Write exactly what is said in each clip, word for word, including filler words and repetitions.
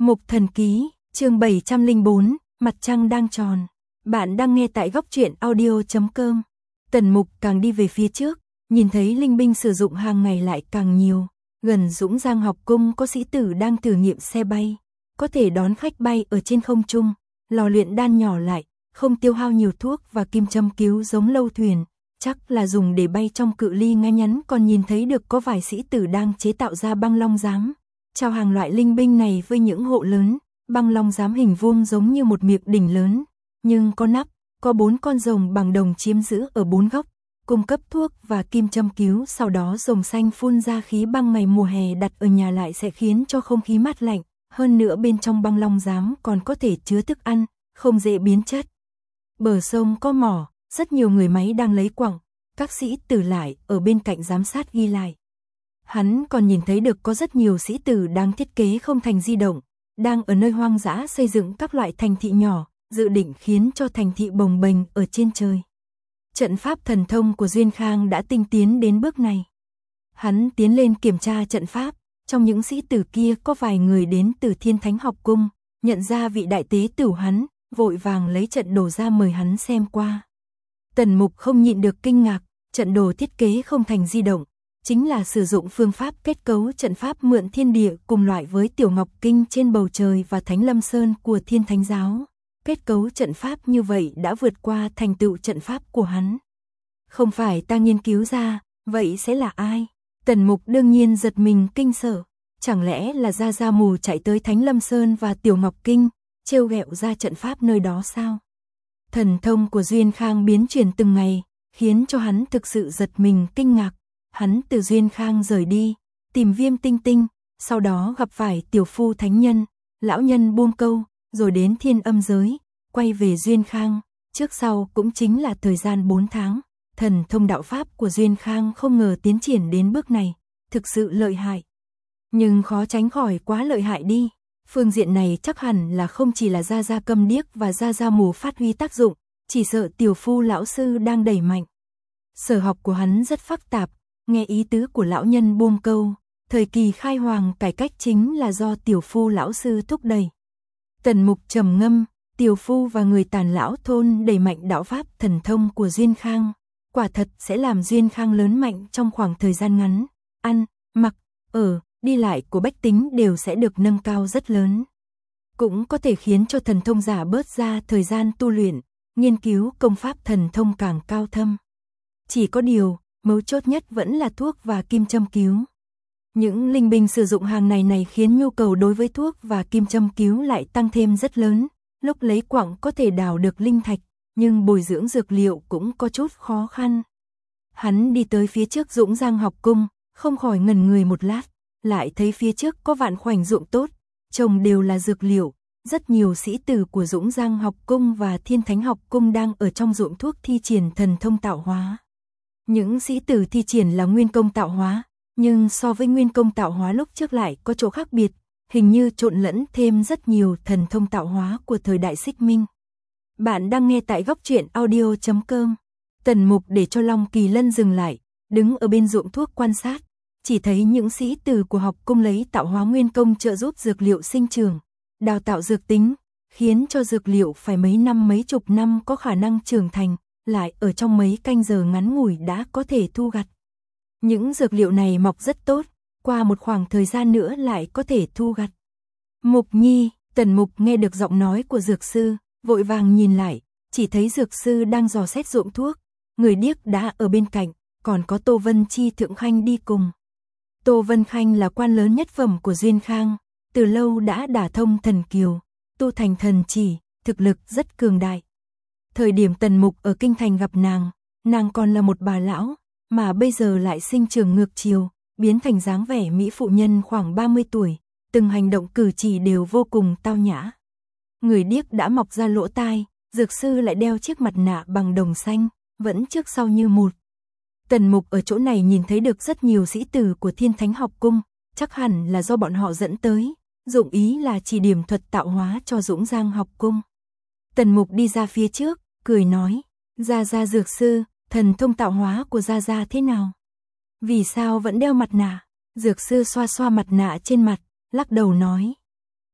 Mục Thần Ký, chương bảy trăm lẻ bốn, mặt trăng đang tròn. Bạn đang nghe tại góc truyện audio chấm com. Tần Mục càng đi về phía trước, nhìn thấy linh binh sử dụng hàng ngày lại càng nhiều. Gần Dũng Giang học cung có sĩ tử đang thử nghiệm xe bay, có thể đón khách bay ở trên không trung, lò luyện đan nhỏ lại, không tiêu hao nhiều thuốc và kim châm cứu giống lâu thuyền, chắc là dùng để bay trong cự ly ngay ngắn. Còn nhìn thấy được có vài sĩ tử đang chế tạo ra băng long giám, trao hàng loại linh binh này với những hộ lớn. Băng long giám hình vuông giống như một miệng đỉnh lớn, nhưng có nắp, có bốn con rồng bằng đồng chiếm giữ ở bốn góc, cung cấp thuốc và kim châm cứu. Sau đó rồng xanh phun ra khí băng ngày mùa hè đặt ở nhà lại sẽ khiến cho không khí mát lạnh. Hơn nữa bên trong băng long giám còn có thể chứa thức ăn, không dễ biến chất. Bờ sông có mỏ, rất nhiều người máy đang lấy quặng, các sĩ tử lại ở bên cạnh giám sát ghi lại. Hắn còn nhìn thấy được có rất nhiều sĩ tử đang thiết kế không thành di động, đang ở nơi hoang dã xây dựng các loại thành thị nhỏ, dự định khiến cho thành thị bồng bềnh ở trên trời. Trận pháp thần thông của Duyên Khang đã tinh tiến đến bước này. Hắn tiến lên kiểm tra trận pháp, trong những sĩ tử kia có vài người đến từ Thiên Thánh học cung, nhận ra vị đại tế tử hắn, vội vàng lấy trận đồ ra mời hắn xem qua. Tần Mục không nhịn được kinh ngạc, trận đồ thiết kế không thành di động, chính là sử dụng phương pháp kết cấu trận pháp mượn thiên địa cùng loại với Tiểu Ngọc Kinh trên bầu trời và Thánh Lâm Sơn của Thiên Thánh giáo. Kết cấu trận pháp như vậy đã vượt qua thành tựu trận pháp của hắn. Không phải ta nghiên cứu ra, vậy sẽ là ai? Tần Mục đương nhiên giật mình kinh sợ, chẳng lẽ là Gia Gia Mù chạy tới Thánh Lâm Sơn và Tiểu Ngọc Kinh, trêu ghẹo ra trận pháp nơi đó sao? Thần thông của Duyên Khang biến chuyển từng ngày, khiến cho hắn thực sự giật mình kinh ngạc. Hắn từ Duyên Khang rời đi, tìm Viêm Tinh Tinh, sau đó gặp phải Tiểu Phu Thánh Nhân, lão nhân buông câu, rồi đến Thiên Âm giới, quay về Duyên Khang, trước sau cũng chính là thời gian bốn tháng. Thần thông đạo pháp của Duyên Khang không ngờ tiến triển đến bước này, thực sự lợi hại. Nhưng khó tránh khỏi quá lợi hại đi. Phương diện này chắc hẳn là không chỉ là Gia Gia Câm Điếc và Gia Gia Mù phát huy tác dụng, chỉ sợ Tiểu Phu lão sư đang đẩy mạnh. Sở học của hắn rất phức tạp, nghe ý tứ của lão nhân buông câu, thời kỳ khai hoàng cải cách chính là do Tiểu Phu lão sư thúc đẩy. Tần Mục trầm ngâm, Tiểu Phu và người Tàn lão thôn đẩy mạnh đạo pháp thần thông của Duyên Khang, quả thật sẽ làm Duyên Khang lớn mạnh trong khoảng thời gian ngắn, ăn, mặc, ở, đi lại của bách tính đều sẽ được nâng cao rất lớn. Cũng có thể khiến cho thần thông giả bớt ra thời gian tu luyện, nghiên cứu công pháp thần thông càng cao thâm. Chỉ có điều, mấu chốt nhất vẫn là thuốc và kim châm cứu. Những linh binh sử dụng hàng này này khiến nhu cầu đối với thuốc và kim châm cứu lại tăng thêm rất lớn. Lúc lấy quặng có thể đào được linh thạch, nhưng bồi dưỡng dược liệu cũng có chút khó khăn. Hắn đi tới phía trước Dũng Giang học cung, không khỏi ngẩn người một lát, lại thấy phía trước có vạn khoảnh ruộng tốt, trồng đều là dược liệu. Rất nhiều sĩ tử của Dũng Giang học cung và Thiên Thánh học cung đang ở trong ruộng thuốc thi triển thần thông tạo hóa. Những sĩ tử thi triển là nguyên công tạo hóa, nhưng so với nguyên công tạo hóa lúc trước lại có chỗ khác biệt, hình như trộn lẫn thêm rất nhiều thần thông tạo hóa của thời đại Xích Minh. Bạn đang nghe tại góc truyện audio chấm com. Tần Mục để cho Long Kỳ Lân dừng lại, đứng ở bên ruộng thuốc quan sát, chỉ thấy những sĩ tử của học cung lấy tạo hóa nguyên công trợ giúp dược liệu sinh trưởng, đào tạo dược tính, khiến cho dược liệu phải mấy năm mấy chục năm có khả năng trưởng thành, lại ở trong mấy canh giờ ngắn ngủi đã có thể thu gặt. Những dược liệu này mọc rất tốt, qua một khoảng thời gian nữa lại có thể thu gặt. Mục Nhi, Tần Mục nghe được giọng nói của dược sư, vội vàng nhìn lại, chỉ thấy dược sư đang dò xét ruộng thuốc, người điếc đã ở bên cạnh, còn có Tô Vân Chi Thượng Khanh đi cùng. Tô Vân Khanh là quan lớn nhất phẩm của Duyên Khang, từ lâu đã đả thông thần kiều, tu thành thần chỉ, thực lực rất cường đại. Thời điểm Tần Mục ở kinh thành gặp nàng, nàng còn là một bà lão, mà bây giờ lại sinh trưởng ngược chiều, biến thành dáng vẻ mỹ phụ nhân khoảng ba mươi tuổi, từng hành động cử chỉ đều vô cùng tao nhã. Người điếc đã mọc ra lỗ tai, dược sư lại đeo chiếc mặt nạ bằng đồng xanh, vẫn trước sau như một. Tần Mục ở chỗ này nhìn thấy được rất nhiều sĩ tử của Thiên Thánh học cung, chắc hẳn là do bọn họ dẫn tới, dụng ý là chỉ điểm thuật tạo hóa cho Dũng Giang học cung. Tần Mục đi ra phía trước, cười nói, Gia Gia dược sư, thần thông tạo hóa của Gia Gia thế nào? Vì sao vẫn đeo mặt nạ? Dược sư xoa xoa mặt nạ trên mặt, lắc đầu nói,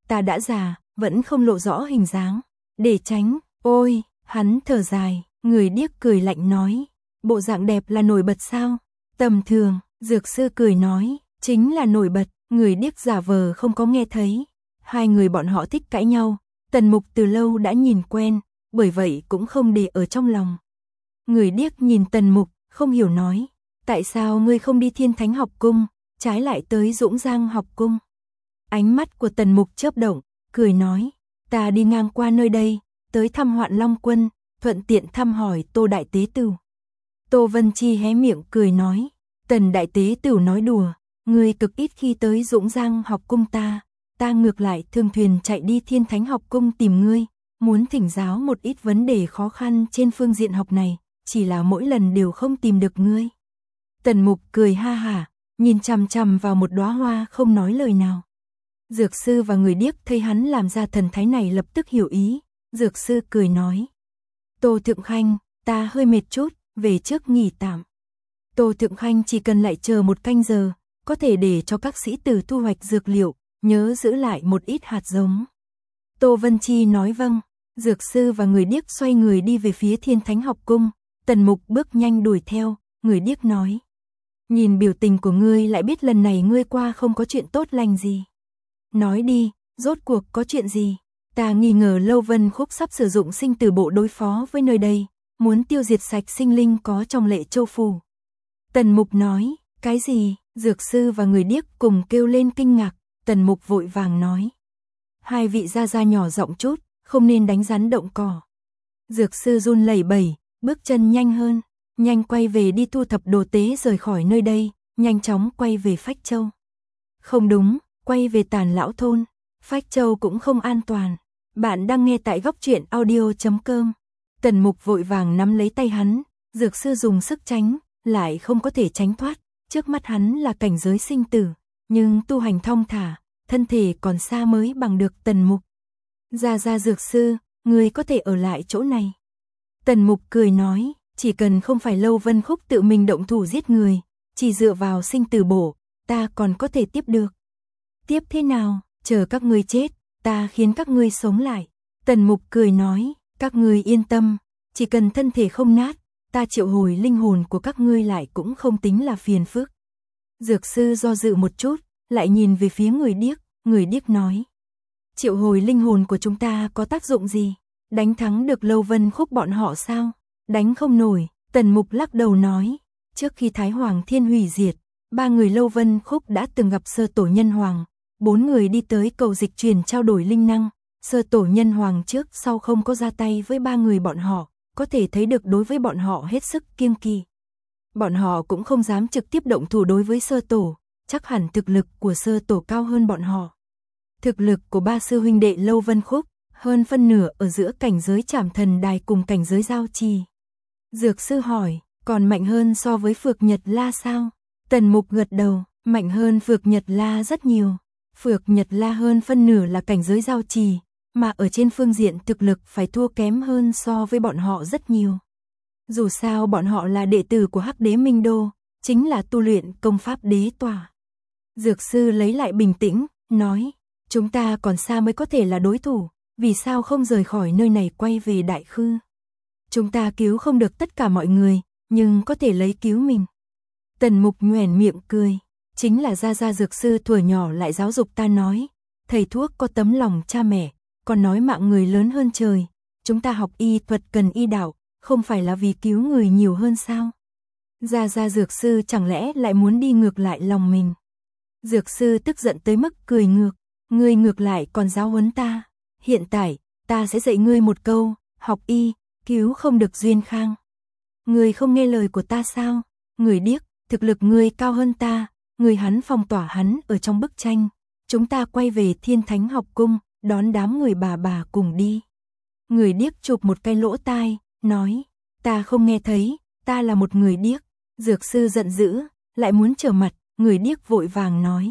ta đã già, vẫn không lộ rõ hình dáng. Để tránh, ôi, hắn thở dài, người điếc cười lạnh nói, bộ dạng đẹp là nổi bật sao? Tầm thường, dược sư cười nói, chính là nổi bật, người điếc giả vờ không có nghe thấy. Hai người bọn họ thích cãi nhau, Tần Mục từ lâu đã nhìn quen, bởi vậy cũng không để ở trong lòng. Người điếc nhìn Tần Mục, không hiểu nói, tại sao ngươi không đi Thiên Thánh học cung, trái lại tới Dũng Giang học cung? Ánh mắt của Tần Mục chớp động, cười nói, ta đi ngang qua nơi đây, tới thăm Hoạn Long Quân, thuận tiện thăm hỏi Tô Đại Tế Tửu. Tô Vân Chi hé miệng cười nói, Tần Đại Tế Tửu nói đùa, ngươi cực ít khi tới Dũng Giang học cung ta, ta ngược lại thường thuyền chạy đi Thiên Thánh học cung tìm ngươi, muốn thỉnh giáo một ít vấn đề khó khăn trên phương diện học này, chỉ là mỗi lần đều không tìm được ngươi. Tần Mục cười ha hả, nhìn chằm chằm vào một đóa hoa không nói lời nào. Dược sư và người điếc thấy hắn làm ra thần thái này lập tức hiểu ý, dược sư cười nói, Tô Thượng Khanh, ta hơi mệt chút, về trước nghỉ tạm. Tô Thượng Khanh chỉ cần lại chờ một canh giờ, có thể để cho các sĩ tử thu hoạch dược liệu, nhớ giữ lại một ít hạt giống. Tô Vân Chi nói vâng, dược sư và người điếc xoay người đi về phía Thiên Thánh học cung, Tần Mục bước nhanh đuổi theo, người điếc nói, nhìn biểu tình của ngươi lại biết lần này ngươi qua không có chuyện tốt lành gì. Nói đi, rốt cuộc có chuyện gì? Ta nghi ngờ Lâu Vân Khúc sắp sử dụng sinh tử bộ đối phó với nơi đây, muốn tiêu diệt sạch sinh linh có trong Lệ Châu phủ. Tần Mục nói, cái gì? Dược sư và người điếc cùng kêu lên kinh ngạc, Tần Mục vội vàng nói, hai vị gia gia nhỏ giọng chút, không nên đánh rắn động cỏ. Dược sư run lẩy bẩy, bước chân nhanh hơn, nhanh quay về đi thu thập đồ tế rời khỏi nơi đây, nhanh chóng quay về Phách Châu. Không đúng, quay về Tàn Lão thôn, Phách Châu cũng không an toàn. Bạn đang nghe tại góc truyện audio chấm com. Tần Mục vội vàng nắm lấy tay hắn, dược sư dùng sức tránh, lại không có thể tránh thoát, trước mắt hắn là cảnh giới sinh tử, nhưng tu hành thong thả, thân thể còn xa mới bằng được Tần Mục. Gia gia dược sư, người có thể ở lại chỗ này. Tần Mục cười nói, chỉ cần không phải Lâu Vân Khúc tự mình động thủ giết người, chỉ dựa vào sinh tử bổ, ta còn có thể tiếp được. Tiếp thế nào, chờ các ngươi chết, ta khiến các ngươi sống lại. Tần Mục cười nói, các ngươi yên tâm, chỉ cần thân thể không nát, ta triệu hồi linh hồn của các ngươi lại cũng không tính là phiền phức. Dược sư do dự một chút, lại nhìn về phía người điếc, người điếc nói, triệu hồi linh hồn của chúng ta có tác dụng gì? Đánh thắng được Lâu Vân Khúc bọn họ sao? Đánh không nổi. Tần Mục lắc đầu nói, trước khi Thái Hoàng Thiên hủy diệt, ba người Lâu Vân Khúc đã từng gặp Sơ Tổ Nhân Hoàng, bốn người đi tới cầu dịch truyền trao đổi linh năng, Sơ Tổ Nhân Hoàng trước sau không có ra tay với ba người bọn họ, có thể thấy được đối với bọn họ hết sức kiêng kỵ. Bọn họ cũng không dám trực tiếp động thủ đối với Sơ Tổ, chắc hẳn thực lực của Sơ Tổ cao hơn bọn họ. Thực lực của ba sư huynh đệ Lâu Vân Khúc, hơn phân nửa ở giữa cảnh giới Trảm Thần Đài cùng cảnh giới Giao Trì. Dược sư hỏi, còn mạnh hơn so với Phược Nhật La sao? Tần Mục gật đầu, mạnh hơn Phược Nhật La rất nhiều. Phược Nhật La hơn phân nửa là cảnh giới Giao Trì, mà ở trên phương diện thực lực phải thua kém hơn so với bọn họ rất nhiều. Dù sao bọn họ là đệ tử của Hắc Đế Minh Đô, chính là tu luyện công pháp đế tỏa. Dược sư lấy lại bình tĩnh, nói, chúng ta còn xa mới có thể là đối thủ, vì sao không rời khỏi nơi này quay về Đại Khư? Chúng ta cứu không được tất cả mọi người, nhưng có thể lấy cứu mình. Tần Mục nhoẻn miệng cười, chính là gia gia dược sư thuở nhỏ lại giáo dục ta nói, thầy thuốc có tấm lòng cha mẹ, còn nói mạng người lớn hơn trời, chúng ta học y thuật cần y đạo, không phải là vì cứu người nhiều hơn sao? Gia gia dược sư chẳng lẽ lại muốn đi ngược lại lòng mình? Dược sư tức giận tới mức cười ngược, ngươi ngược lại còn giáo huấn ta, hiện tại, ta sẽ dạy ngươi một câu, học y, cứu không được duyên khang. Ngươi không nghe lời của ta sao? Người điếc, thực lực ngươi cao hơn ta, người hắn phong tỏa hắn ở trong bức tranh, chúng ta quay về Thiên Thánh học cung, đón đám người bà bà cùng đi. Người điếc chụp một cái lỗ tai, nói, ta không nghe thấy, ta là một người điếc. Dược sư giận dữ, lại muốn trở mặt, người điếc vội vàng nói,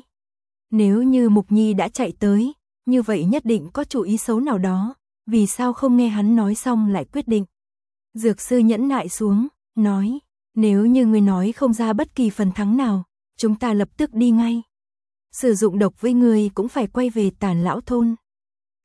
nếu như Mục Nhi đã chạy tới, như vậy nhất định có chủ ý xấu nào đó, vì sao không nghe hắn nói xong lại quyết định. Dược sư nhẫn nại xuống, nói, nếu như ngươi nói không ra bất kỳ phần thắng nào, chúng ta lập tức đi ngay. Sử dụng độc với ngươi cũng phải quay về Tàn Lão thôn.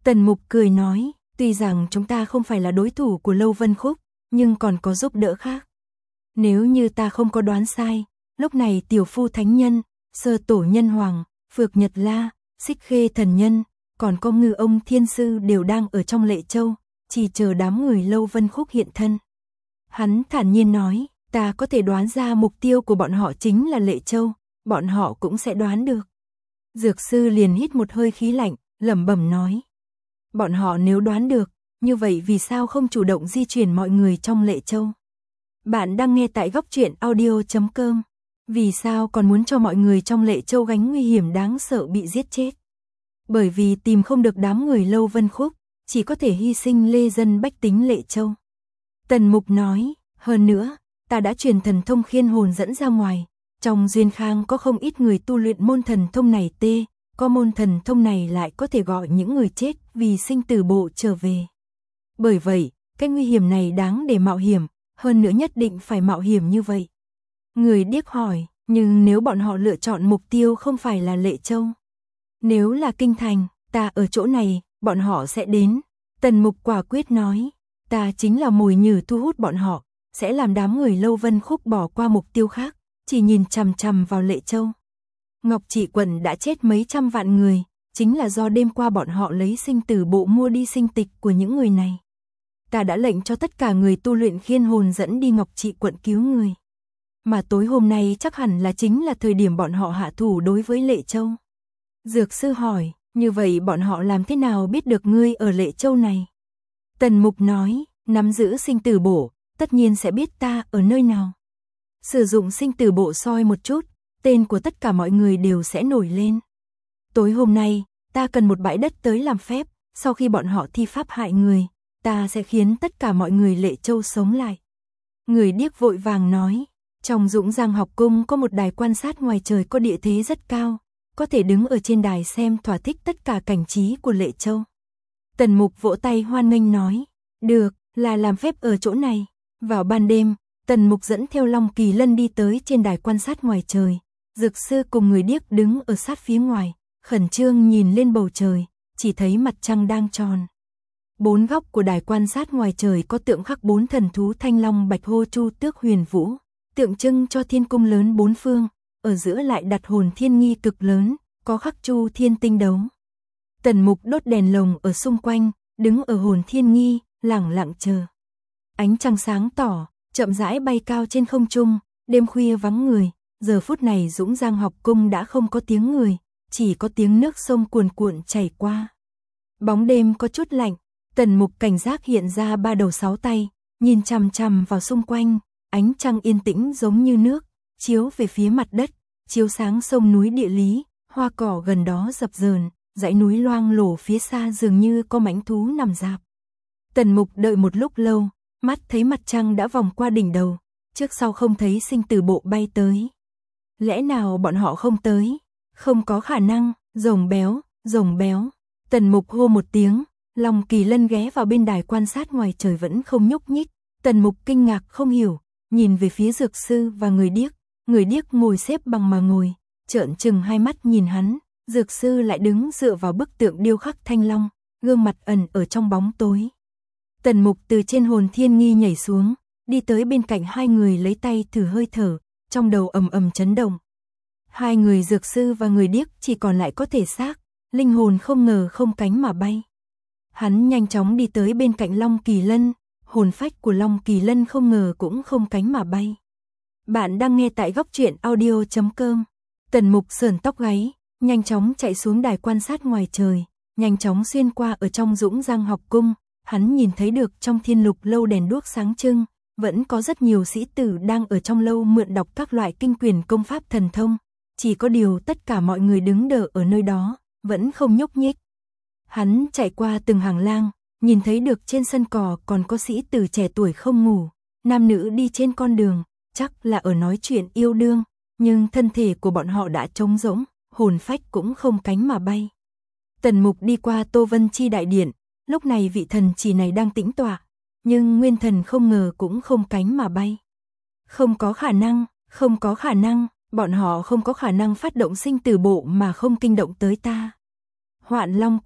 Tần Mục cười nói, tuy rằng chúng ta không phải là đối thủ của Lâu Vân Khúc, nhưng còn có giúp đỡ khác. Nếu như ta không có đoán sai, lúc này Tiểu Phu Thánh Nhân, Sơ Tổ Nhân Hoàng, Phược Nhật La, Xích Khê Thần Nhân, còn có Ngư Ông Thiên Sư đều đang ở trong Lệ Châu, chỉ chờ đám người Lâu Vân Khúc hiện thân. Hắn thản nhiên nói, ta có thể đoán ra mục tiêu của bọn họ chính là Lệ Châu, bọn họ cũng sẽ đoán được. Dược sư liền hít một hơi khí lạnh, lẩm bẩm nói. Bọn họ nếu đoán được, như vậy vì sao không chủ động di chuyển mọi người trong Lệ Châu? Bạn đang nghe tại góc truyện audio chấm com. Vì sao còn muốn cho mọi người trong Lệ Châu gánh nguy hiểm đáng sợ bị giết chết? Bởi vì tìm không được đám người Lâu Vân Khúc, chỉ có thể hy sinh lê dân bách tính Lệ Châu. Tần Mục nói, hơn nữa, ta đã truyền thần thông khiên hồn dẫn ra ngoài. Trong Duyên Khang có không ít người tu luyện môn thần thông này tê, có môn thần thông này lại có thể gọi những người chết vì sinh tử bộ trở về. Bởi vậy, cái nguy hiểm này đáng để mạo hiểm, hơn nữa nhất định phải mạo hiểm như vậy. Người điếc hỏi, nhưng nếu bọn họ lựa chọn mục tiêu không phải là Lệ Châu? Nếu là Kinh Thành, ta ở chỗ này, bọn họ sẽ đến. Tần Mục quả quyết nói, ta chính là mồi nhử thu hút bọn họ, sẽ làm đám người Lâu Vân Khúc bỏ qua mục tiêu khác, chỉ nhìn chằm chằm vào Lệ Châu. Ngọc Trị quận đã chết mấy trăm vạn người, chính là do đêm qua bọn họ lấy sinh tử bộ mua đi sinh tịch của những người này. Ta đã lệnh cho tất cả người tu luyện khiên hồn dẫn đi Ngọc Trị quận cứu người. Mà tối hôm nay chắc hẳn là chính là thời điểm bọn họ hạ thủ đối với Lệ Châu. Dược sư hỏi, như vậy bọn họ làm thế nào biết được ngươi ở Lệ Châu này? Tần Mục nói, nắm giữ sinh tử bộ, tất nhiên sẽ biết ta ở nơi nào. Sử dụng sinh tử bộ soi một chút, tên của tất cả mọi người đều sẽ nổi lên. Tối hôm nay, ta cần một bãi đất tới làm phép, sau khi bọn họ thi pháp hại người, ta sẽ khiến tất cả mọi người Lệ Châu sống lại. Người điếc vội vàng nói, trong Dũng Giang học cung có một đài quan sát ngoài trời có địa thế rất cao, có thể đứng ở trên đài xem thỏa thích tất cả cảnh trí của Lệ Châu. Tần Mục vỗ tay hoan nghênh nói, được, là làm phép ở chỗ này. Vào ban đêm, Tần Mục dẫn theo Long Kỳ Lân đi tới trên đài quan sát ngoài trời. Dược sư cùng người điếc đứng ở sát phía ngoài, khẩn trương nhìn lên bầu trời, chỉ thấy mặt trăng đang tròn. Bốn góc của đài quan sát ngoài trời có tượng khắc bốn thần thú Thanh Long, Bạch Hô, Chu Tước, Huyền Vũ, tượng trưng cho thiên cung lớn bốn phương, ở giữa lại đặt hồn thiên nghi cực lớn, có khắc Chu Thiên tinh đấu. Tần Mục đốt đèn lồng ở xung quanh, đứng ở hồn thiên nghi, lẳng lặng chờ. Ánh trăng sáng tỏ, chậm rãi bay cao trên không trung, đêm khuya vắng người, giờ phút này Dũng Giang học cung đã không có tiếng người, chỉ có tiếng nước sông cuồn cuộn chảy qua. Bóng đêm có chút lạnh, Tần Mục cảnh giác hiện ra ba đầu sáu tay, nhìn chằm chằm vào xung quanh, ánh trăng yên tĩnh giống như nước, chiếu về phía mặt đất, chiếu sáng sông núi địa lý, hoa cỏ gần đó dập dờn, dãy núi loang lổ phía xa dường như có mãnh thú nằm rạp. Tần Mục đợi một lúc lâu, mắt thấy mặt trăng đã vòng qua đỉnh đầu, trước sau không thấy sinh tử bộ bay tới. Lẽ nào bọn họ không tới? Không có khả năng, rồng béo, rồng béo. Tần Mục hô một tiếng, Long Kỳ Lân ghé vào bên đài quan sát ngoài trời vẫn không nhúc nhích. Tần Mục kinh ngạc không hiểu, nhìn về phía dược sư và người điếc. Người điếc ngồi xếp bằng mà ngồi, trợn trừng hai mắt nhìn hắn. Dược sư lại đứng dựa vào bức tượng điêu khắc Thanh Long, gương mặt ẩn ở trong bóng tối. Tần Mục từ trên hồn thiên nghi nhảy xuống, đi tới bên cạnh hai người lấy tay thử hơi thở, trong đầu ầm ầm chấn động. Hai người dược sư và người điếc chỉ còn lại có thể xác, linh hồn không ngờ không cánh mà bay. Hắn nhanh chóng đi tới bên cạnh Long Kỳ Lân, hồn phách của Long Kỳ Lân không ngờ cũng không cánh mà bay. Bạn đang nghe tại góc truyện audio chấm com. Tần Mục sờn tóc gáy, nhanh chóng chạy xuống đài quan sát ngoài trời, nhanh chóng xuyên qua ở trong Dũng Giang học cung. Hắn nhìn thấy được trong Thiên Lục lâu đèn đuốc sáng trưng, vẫn có rất nhiều sĩ tử đang ở trong lâu mượn đọc các loại kinh quyền công pháp thần thông, chỉ có điều tất cả mọi người đứng đợi ở nơi đó, vẫn không nhúc nhích. Hắn chạy qua từng hàng lang, nhìn thấy được trên sân cỏ còn có sĩ tử trẻ tuổi không ngủ, nam nữ đi trên con đường, chắc là ở nói chuyện yêu đương, nhưng thân thể của bọn họ đã trống rỗng, hồn phách cũng không cánh mà bay. Tần Mục đi qua Tô Vân Chi đại điện, lúc này vị thần chỉ này đang tĩnh tọa, nhưng nguyên thần không ngờ cũng không cánh mà bay. Không có khả năng, không có khả năng, bọn họ không có khả năng phát động sinh tử bộ mà không kinh động tới ta. Hoạn Long Quân,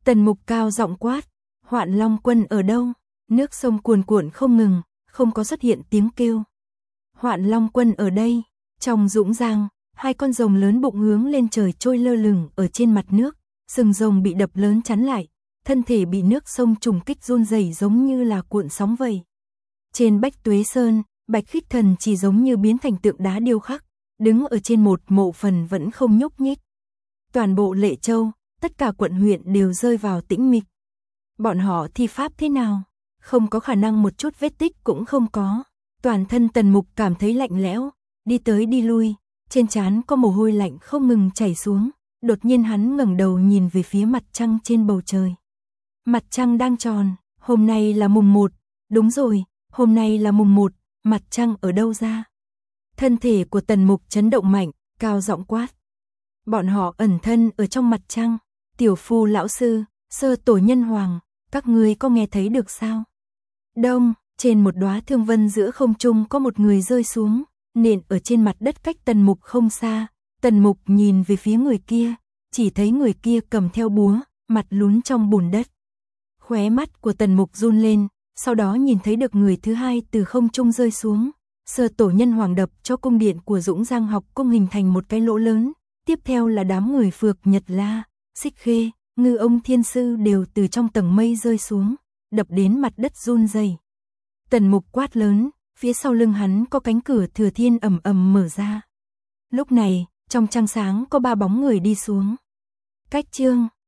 Tần Mục cao giọng quát, Hoạn Long quân ở đâu? Nước sông cuồn cuộn không ngừng, không có xuất hiện tiếng kêu. Hoạn Long quân ở đây, trong dũng giang, hai con rồng lớn bụng hướng lên trời trôi lơ lửng ở trên mặt nước, sừng rồng bị đập lớn chắn lại, thân thể bị nước sông trùng kích run rẩy giống như là cuộn sóng vậy. Trên Bách Tuế Sơn, Bạch Khích Thần chỉ giống như biến thành tượng đá điêu khắc, đứng ở trên một mộ phần vẫn không nhúc nhích. Toàn bộ Lệ Châu, tất cả quận huyện đều rơi vào tĩnh mịch. Bọn họ thi pháp thế nào? Không có khả năng một chút vết tích cũng không có. Toàn thân Tần Mục cảm thấy lạnh lẽo, đi tới đi lui, trên trán có mồ hôi lạnh không ngừng chảy xuống. Đột nhiên hắn ngẩng đầu nhìn về phía mặt trăng trên bầu trời. Mặt trăng đang tròn, hôm nay là mùng một, đúng rồi, hôm nay là mùng một, mặt trăng ở đâu ra? Thân thể của Tần Mục chấn động mạnh, cao giọng quát. Bọn họ ẩn thân ở trong mặt trăng, Tiểu Phu lão sư, Sơ Tổ Nhân Hoàng, các ngươi có nghe thấy được sao? Đông, trên một đóa thương vân giữa không trung có một người rơi xuống, nện ở trên mặt đất cách Tần Mục không xa. Tần Mục nhìn về phía người kia, chỉ thấy người kia cầm theo búa, mặt lún trong bùn đất. Khóe mắt của Tần Mục run lên, sau đó nhìn thấy được người thứ hai từ không trung rơi xuống. Sơ Tổ Nhân Hoàng đập cho cung điện của Dũng Giang học cung hình thành một cái lỗ lớn, tiếp theo là đám người Phược Nhật La, Xích Khê, Ngư Ông Thiên Sư đều từ trong tầng mây rơi xuống, đập đến mặt đất run rẩy. Tần Mục quát lớn, phía sau lưng hắn có cánh cửa thừa thiên ầm ầm mở ra. Lúc này, trong trăng sáng có ba bóng người đi xuống. Cách chương